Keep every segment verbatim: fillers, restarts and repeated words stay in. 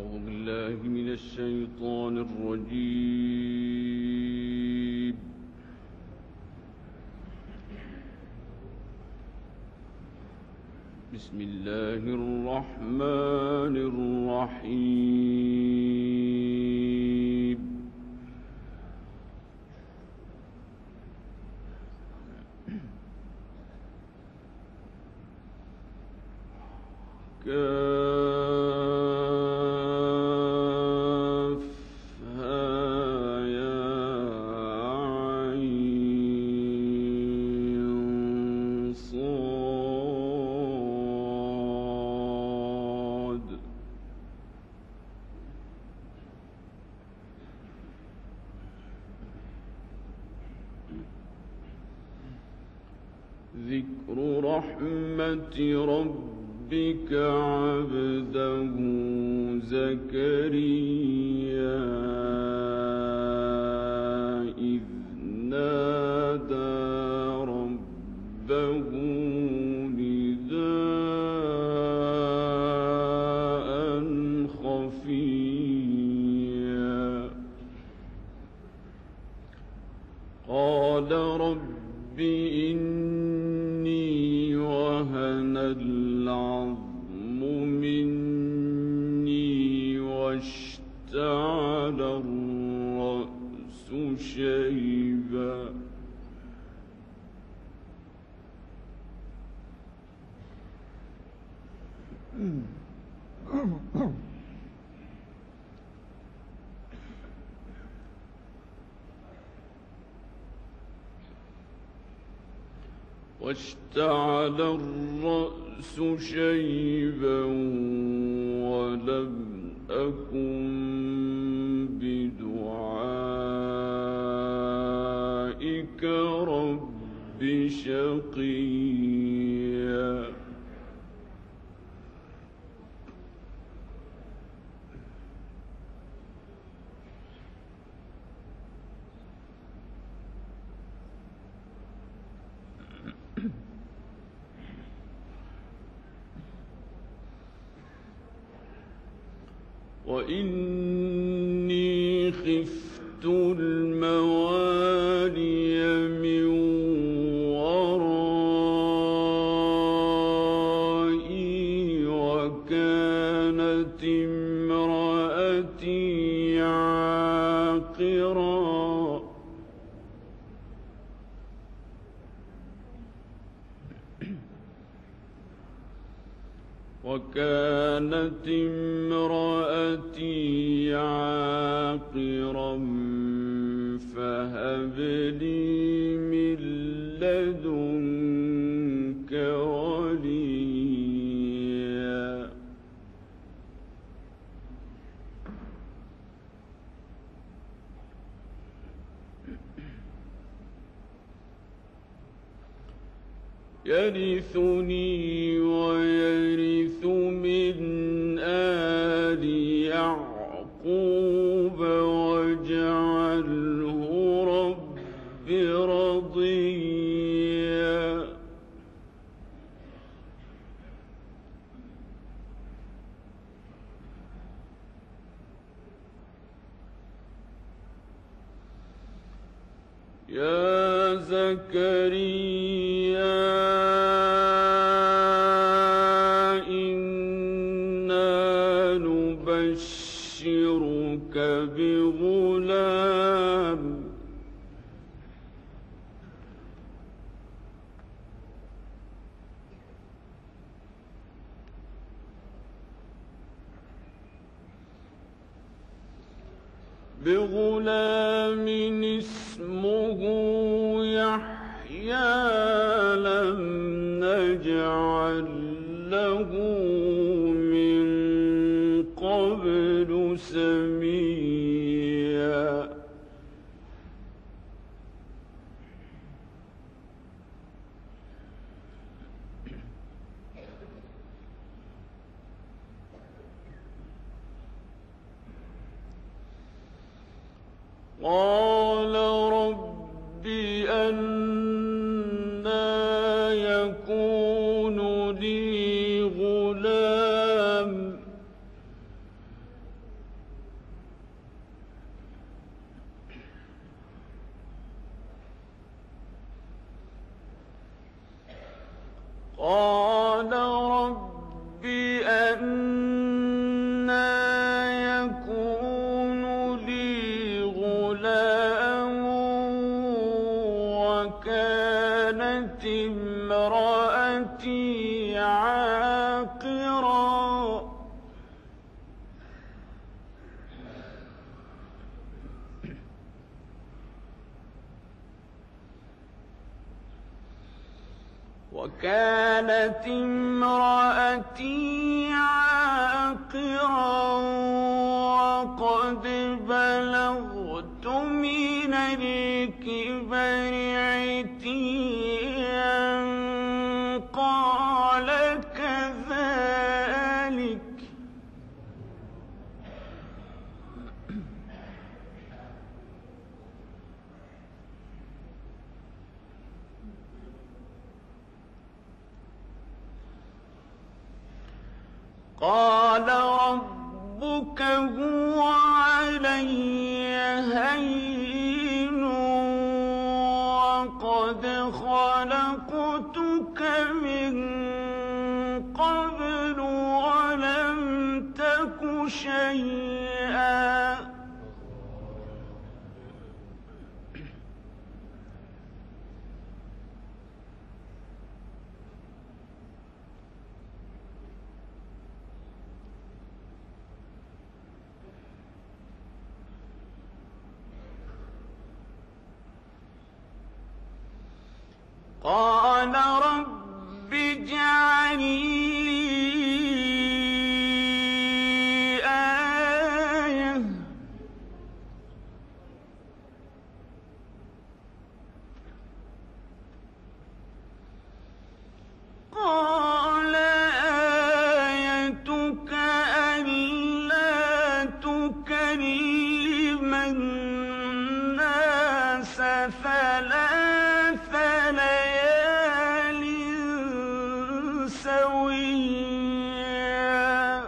أعوذ بالله من الشيطان الرجيم. بسم الله الرحمن الرحيم. كافها يا عين صاد. ذكر رحمة ربك عبده زكريا إذ نادى ربه نداء خفيا قال رب إني وهن العظم مني واشتعل الرأس شيبا واشتعل الرأس شيبا ولم أكن بدعائك رب شقيا وإني خفت الموالي من ورائي وكانت امرأتي عاقرا وكانت امرأتي عاقرا فهب لي من لدنك وليا يرثني ويرث من آل يعقوب واجعله رب رضيا يا زكريا إنا نبشرك بغلام بغلام اسمه يحيى لم نجعل له من قبل سميا قال رب أنى يكون لي غلام رب أنى يكون لي غلام وكانت امرأتي عاقرا وكانت امرأتي عاقرا وقد بلغت من الكبر عتيا قال كذلك قال ربك هو علي هين وقد خلقتك من قبل ولم تك شيئا قال رب اجعل لي آية قال آيتك ألا تكلم الناس ثلاث ليال سويا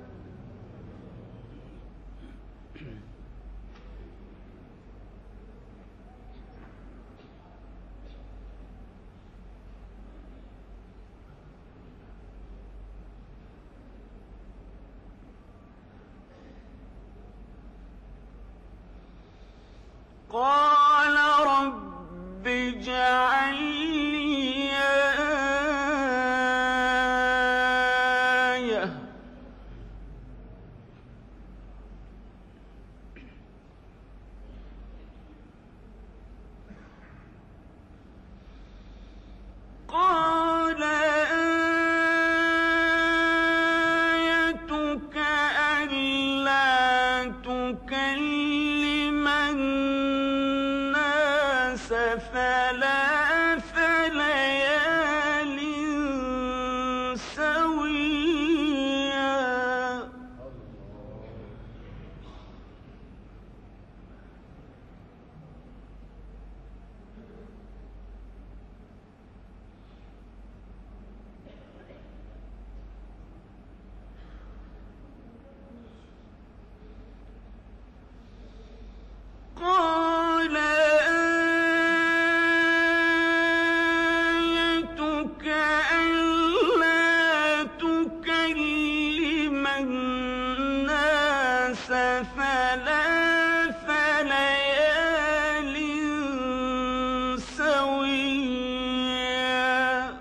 قال رب اجعل لي آية قال آيتك ألا تكلم الناس ثلاث ليال سويا قال آيتك ألا تكلم الناس ثلاث ليال سويا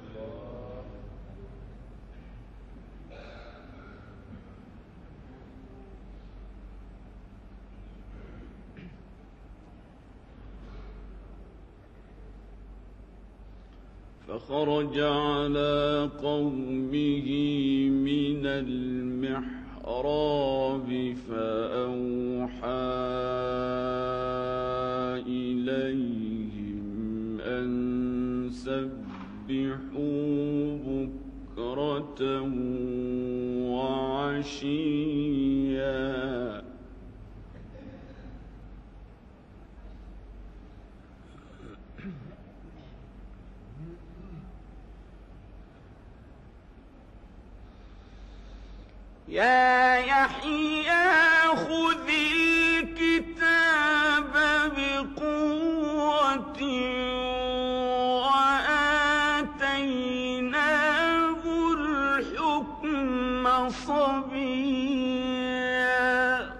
فخرج على قومه من المحراب فأوحى إليهم أن سبحوا بكرة وعشيا يا يحيى خذ الكتاب بقوة وآتيناه الحكم صبيا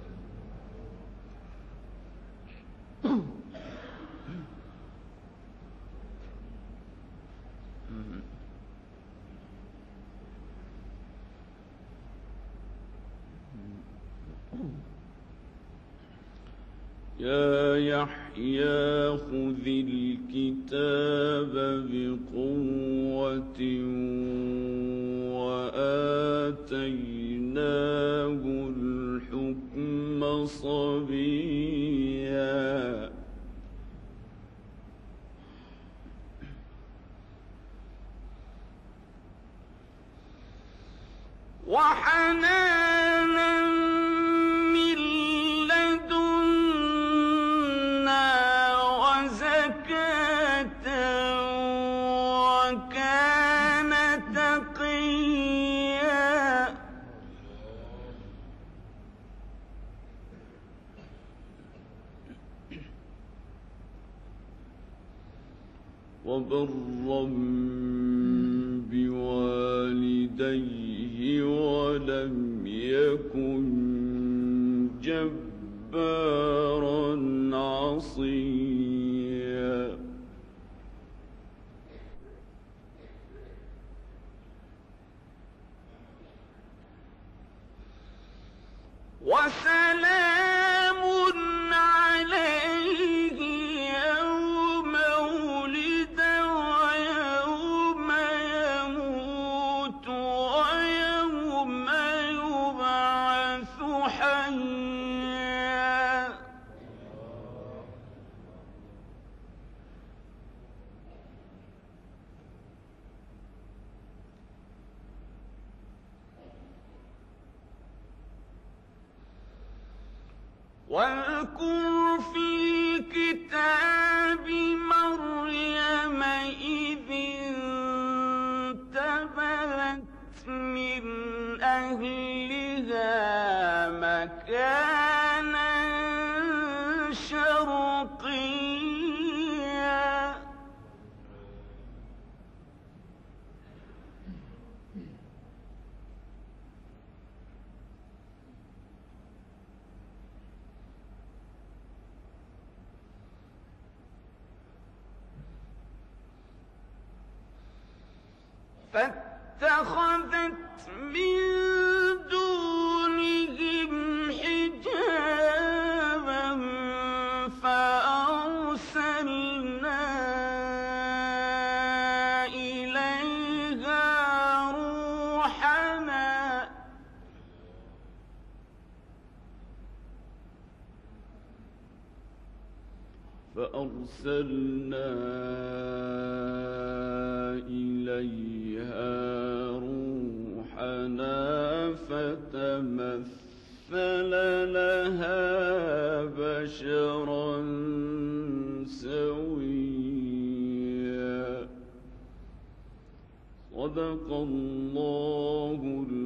يا يحيى خذ الكتاب بقوة وآتيناه الحكم صبيا وحنانا من لدنا وزكاة وكان تقيا وبرا بوالديه ولم يكن جبارا عصيا وسلام عليه يوم ولد ويوم يموت ويوم يبعث حيا واذكر في الكتاب مريم إذ انتبذت من أهلها مكانا شرقيا فاتخذت من دونهم حجابا فأرسلنا إليها روحنا فأرسلنا إليها روحنا فتمثل لها بشرا سويا صدق الله